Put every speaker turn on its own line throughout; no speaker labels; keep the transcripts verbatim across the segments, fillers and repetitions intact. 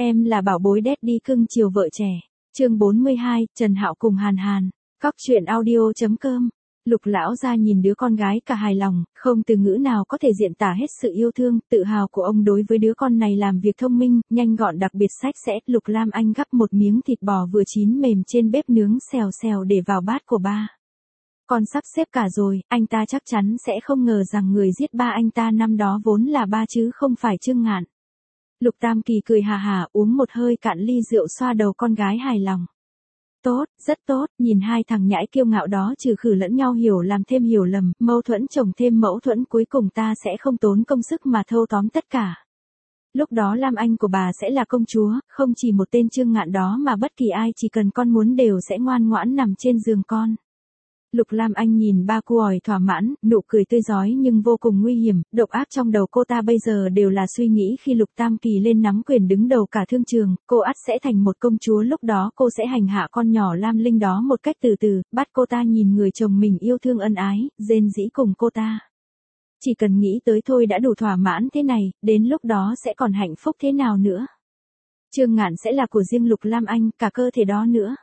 Em là bảo bối daddy cưng chiều vợ trẻ. Chương bốn mươi hai, Trần Hạo cùng Hàn Hàn. Cóc truyện audio chấm com. Lục lão gia nhìn đứa con gái cả hài lòng, không từ ngữ nào có thể diễn tả hết sự yêu thương, tự hào của ông đối với đứa con này làm việc thông minh, nhanh gọn đặc biệt sạch sẽ. Lục Lam Anh gắp một miếng thịt bò vừa chín mềm trên bếp nướng xèo xèo để vào bát của ba. Con sắp xếp cả rồi, anh ta chắc chắn sẽ không ngờ rằng người giết ba anh ta năm đó vốn là ba chứ không phải Trương Ngạn. Lục Tam Kỳ cười hà hà uống một hơi cạn ly rượu xoa đầu con gái hài lòng. Tốt, rất tốt, nhìn hai thằng nhãi kiêu ngạo đó trừ khử lẫn nhau hiểu làm thêm hiểu lầm, mâu thuẫn chồng thêm mâu thuẫn cuối cùng ta sẽ không tốn công sức mà thâu tóm tất cả. Lúc đó Lam Anh của bà sẽ là công chúa, không chỉ một tên Trương Ngạn đó mà bất kỳ ai chỉ cần con muốn đều sẽ ngoan ngoãn nằm trên giường con. Lục Lam Anh nhìn ba cu ỏi thỏa mãn, nụ cười tươi rói nhưng vô cùng nguy hiểm, độc ác trong đầu cô ta bây giờ đều là suy nghĩ khi Lục Tam Kỳ lên nắm quyền đứng đầu cả thương trường, cô ắt sẽ thành một công chúa, lúc đó cô sẽ hành hạ con nhỏ Lam Linh đó một cách từ từ, bắt cô ta nhìn người chồng mình yêu thương ân ái, rên rỉ cùng cô ta. Chỉ cần nghĩ tới thôi đã đủ thỏa mãn thế này, đến lúc đó sẽ còn hạnh phúc thế nào nữa. Trương Ngạn sẽ là của riêng Lục Lam Anh, cả cơ thể đó nữa.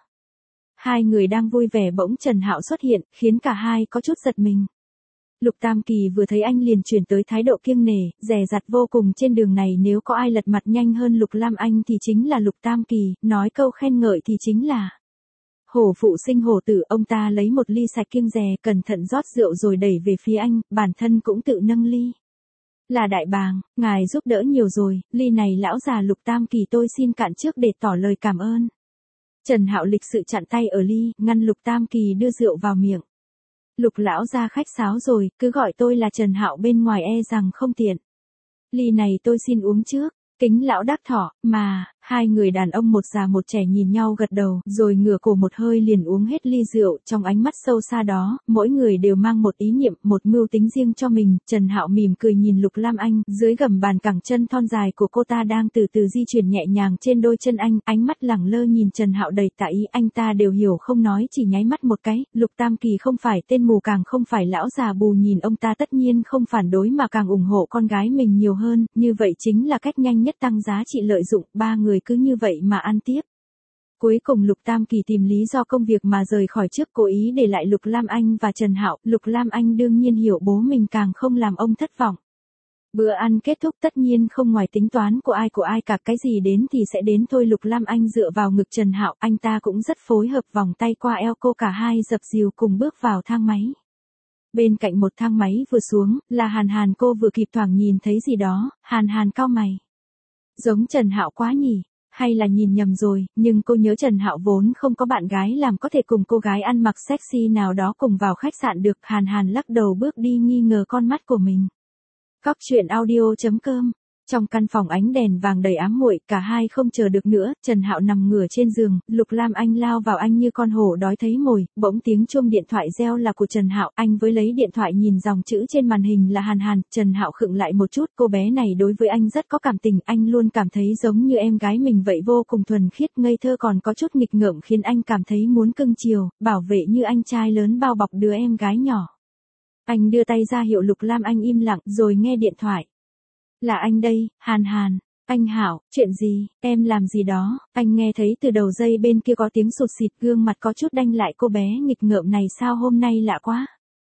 Hai người đang vui vẻ bỗng Trần Hạo xuất hiện, khiến cả hai có chút giật mình. Lục Tam Kỳ vừa thấy anh liền chuyển tới thái độ kiêng nể, dè dặt vô cùng. Trên đường này nếu có ai lật mặt nhanh hơn Lục Lam Anh thì chính là Lục Tam Kỳ, nói câu khen ngợi thì chính là hổ phụ sinh hổ tử. Ông ta lấy một ly sạch kiêng dè, cẩn thận rót rượu rồi đẩy về phía anh, bản thân cũng tự nâng ly. Là đại bàng, ngài giúp đỡ nhiều rồi, ly này lão già Lục Tam Kỳ tôi xin cạn trước để tỏ lời cảm ơn. Trần Hạo lịch sự chặn tay ở ly, ngăn Lục Tam Kỳ đưa rượu vào miệng. Lục lão gia khách sáo rồi, cứ gọi tôi là Trần Hạo bên ngoài e rằng không tiện. Ly này tôi xin uống trước. Kính lão đắc thọ, mà, hai người đàn ông một già một trẻ nhìn nhau gật đầu, rồi ngửa cổ một hơi liền uống hết ly rượu. Trong ánh mắt sâu xa đó, mỗi người đều mang một ý niệm, một mưu tính riêng cho mình. Trần Hạo mỉm cười nhìn Lục Lam Anh, dưới gầm bàn cẳng chân thon dài của cô ta đang từ từ di chuyển nhẹ nhàng trên đôi chân anh, ánh mắt lẳng lơ nhìn Trần Hạo đầy tạ ý. Anh ta đều hiểu không nói, chỉ nháy mắt một cái. Lục Tam Kỳ không phải tên mù, càng không phải lão già bù, nhìn ông ta tất nhiên không phản đối mà càng ủng hộ con gái mình nhiều hơn, như vậy chính là cách nhanh nhất tăng giá trị lợi dụng. Ba người cứ như vậy mà ăn tiếp. Cuối cùng Lục Tam Kỳ tìm lý do công việc mà rời khỏi trước, cố ý để lại Lục Lam Anh và Trần Hạo. Lục Lam Anh đương nhiên hiểu bố mình càng không làm ông thất vọng. Bữa ăn kết thúc tất nhiên không ngoài tính toán của ai của ai cả, cái gì đến thì sẽ đến thôi. Lục Lam Anh dựa vào ngực Trần Hạo, anh ta cũng rất phối hợp, vòng tay qua eo cô, cả hai dập dìu cùng bước vào thang máy. Bên cạnh một thang máy vừa xuống, là Hàn Hàn, cô vừa kịp thoảng nhìn thấy gì đó. Hàn Hàn cau mày. Giống Trần Hạo quá nhỉ, hay là nhìn nhầm rồi, nhưng cô nhớ Trần Hạo vốn không có bạn gái làm có thể cùng cô gái ăn mặc sexy nào đó cùng vào khách sạn được. Hàn Hàn lắc đầu bước đi nghi ngờ con mắt của mình. Cóc truyện audio chấm com. Trong căn phòng ánh đèn vàng đầy ám muội, cả hai không chờ được nữa, Trần Hạo nằm ngửa trên giường, Lục Lam Anh lao vào anh như con hổ đói thấy mồi. Bỗng tiếng chuông điện thoại reo là của Trần Hạo, anh với lấy điện thoại nhìn dòng chữ trên màn hình là Hàn Hàn. Trần Hạo khựng lại một chút, cô bé này đối với anh rất có cảm tình, anh luôn cảm thấy giống như em gái mình vậy, vô cùng thuần khiết, ngây thơ, còn có chút nghịch ngợm, khiến anh cảm thấy muốn cưng chiều, bảo vệ như anh trai lớn bao bọc đứa em gái nhỏ. Anh đưa tay ra hiệu Lục Lam Anh im lặng, rồi nghe điện thoại. Là anh đây, Hàn Hàn. Anh Hảo, chuyện gì, em làm gì đó? Anh nghe thấy từ đầu dây bên kia có tiếng sụt sịt, gương mặt có chút đanh lại. Cô bé nghịch ngợm này sao hôm nay lạ quá.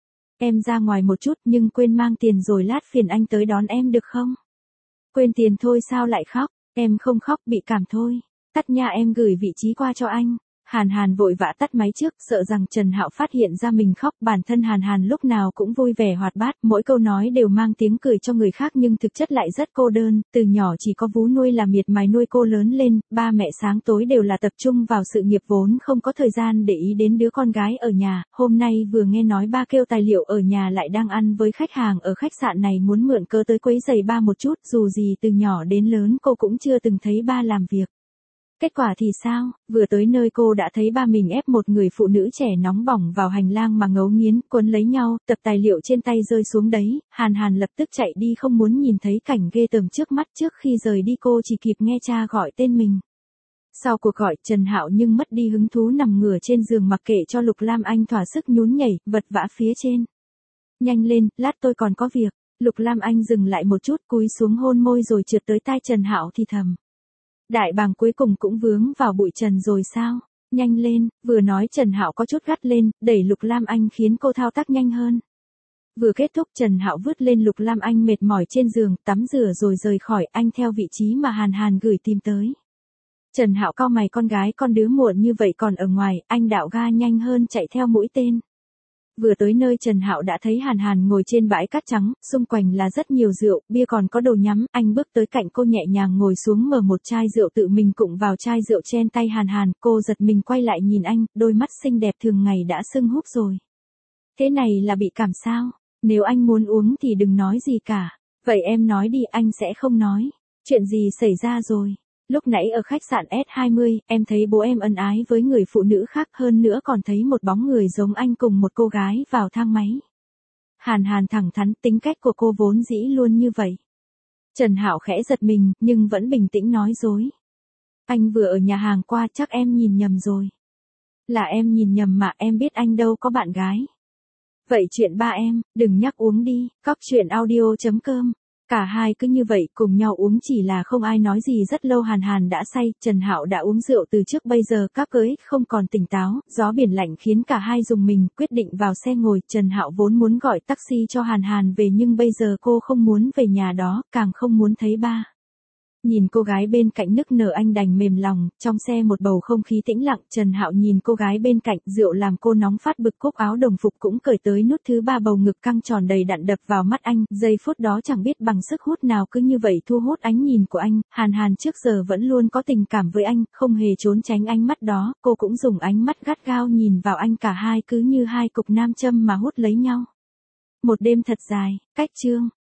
Em ra ngoài một chút nhưng quên mang tiền rồi, lát phiền anh tới đón em được không? Quên tiền thôi sao lại khóc? Em không khóc, bị cảm thôi. Tắt nha, em gửi vị trí qua cho anh. Hàn Hàn vội vã tắt máy trước, sợ rằng Trần Hạo phát hiện ra mình khóc. Bản thân Hàn Hàn lúc nào cũng vui vẻ hoạt bát, mỗi câu nói đều mang tiếng cười cho người khác nhưng thực chất lại rất cô đơn. Từ nhỏ chỉ có vú nuôi là miệt mài nuôi cô lớn lên, ba mẹ sáng tối đều là tập trung vào sự nghiệp, vốn không có thời gian để ý đến đứa con gái ở nhà. Hôm nay vừa nghe nói ba kêu tài liệu ở nhà lại đang ăn với khách hàng ở khách sạn này, muốn mượn cớ tới quấy giày ba một chút. Dù gì từ nhỏ đến lớn cô cũng chưa từng thấy ba làm việc. Kết quả thì sao, vừa tới nơi cô đã thấy ba mình ép một người phụ nữ trẻ nóng bỏng vào hành lang mà ngấu nghiến, quấn lấy nhau, tập tài liệu trên tay rơi xuống đấy. Hàn Hàn lập tức chạy đi, không muốn nhìn thấy cảnh ghê tởm trước mắt. Trước khi rời đi cô chỉ kịp nghe cha gọi tên mình. Sau cuộc gọi, Trần Hạo nhưng mất đi hứng thú, nằm ngửa trên giường mặc kệ cho Lục Lam Anh thỏa sức nhún nhảy, vật vã phía trên. Nhanh lên, lát tôi còn có việc. Lục Lam Anh dừng lại một chút, cúi xuống hôn môi rồi trượt tới tai Trần Hạo thì thầm. Đại bàng cuối cùng cũng vướng vào bụi trần rồi sao? Nhanh lên, vừa nói Trần Hạo có chút gắt lên, đẩy Lục Lam Anh khiến cô thao tác nhanh hơn. Vừa kết thúc Trần Hạo vứt lên Lục Lam Anh mệt mỏi trên giường, tắm rửa rồi rời khỏi, anh theo vị trí mà Hàn Hàn gửi tìm tới. Trần Hạo cau mày, con gái con đứa muộn như vậy còn ở ngoài, anh đạo ga nhanh hơn chạy theo mũi tên. Vừa tới nơi Trần Hạo đã thấy Hàn Hàn ngồi trên bãi cát trắng, xung quanh là rất nhiều rượu, bia còn có đồ nhắm, anh bước tới cạnh cô nhẹ nhàng ngồi xuống mở một chai rượu tự mình cụng vào chai rượu trên tay Hàn Hàn, cô giật mình quay lại nhìn anh, đôi mắt xinh đẹp thường ngày đã sưng húp rồi. Thế này là bị cảm sao? Nếu anh muốn uống thì đừng nói gì cả. Vậy em nói đi, anh sẽ không nói. Chuyện gì xảy ra rồi? Lúc nãy ở khách sạn S hai mươi, em thấy bố em ân ái với người phụ nữ khác, hơn nữa còn thấy một bóng người giống anh cùng một cô gái vào thang máy. Hàn Hàn thẳng thắn, tính cách của cô vốn dĩ luôn như vậy. Trần Hạo khẽ giật mình, nhưng vẫn bình tĩnh nói dối. Anh vừa ở nhà hàng qua, chắc em nhìn nhầm rồi. Là em nhìn nhầm mà, em biết anh đâu có bạn gái. Vậy chuyện ba em, đừng nhắc uống đi, cóc truyện audio chấm com. Cả hai cứ như vậy cùng nhau uống, chỉ là không ai nói gì. Rất lâu Hàn Hàn đã say, Trần Hạo đã uống rượu từ trước, bây giờ các cưới không còn tỉnh táo, gió biển lạnh khiến cả hai rùng mình, quyết định vào xe ngồi. Trần Hạo vốn muốn gọi taxi cho Hàn Hàn về, nhưng bây giờ cô không muốn về nhà đó, càng không muốn thấy ba. Nhìn cô gái bên cạnh nức nở anh đành mềm lòng, trong xe một bầu không khí tĩnh lặng, Trần Hạo nhìn cô gái bên cạnh, rượu làm cô nóng phát bực, cúc áo đồng phục cũng cởi tới nút thứ ba, bầu ngực căng tròn đầy đặn đập vào mắt anh, giây phút đó chẳng biết bằng sức hút nào cứ như vậy thu hút ánh nhìn của anh. Hàn Hàn trước giờ vẫn luôn có tình cảm với anh, không hề trốn tránh ánh mắt đó, cô cũng dùng ánh mắt gắt gao nhìn vào anh, cả hai cứ như hai cục nam châm mà hút lấy nhau. Một đêm thật dài, cách chương.